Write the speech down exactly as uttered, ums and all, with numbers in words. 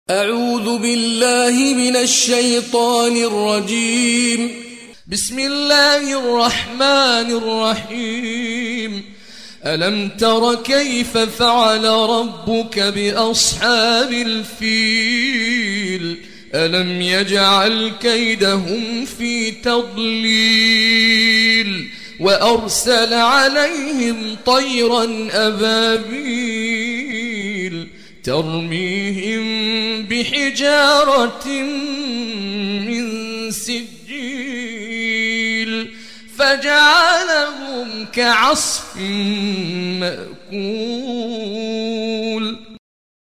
أعوذ بالله من الشيطان الرجيم. بسم الله الرحمن الرحيم. ألم تر كيف فعل ربك بأصحاب الفيل؟ ألم يجعل كيدهم في تضليل وأرسل عليهم طيرا أبابيل ترميهم بحجارة من سجيل فجعلهم كعصف مأكول.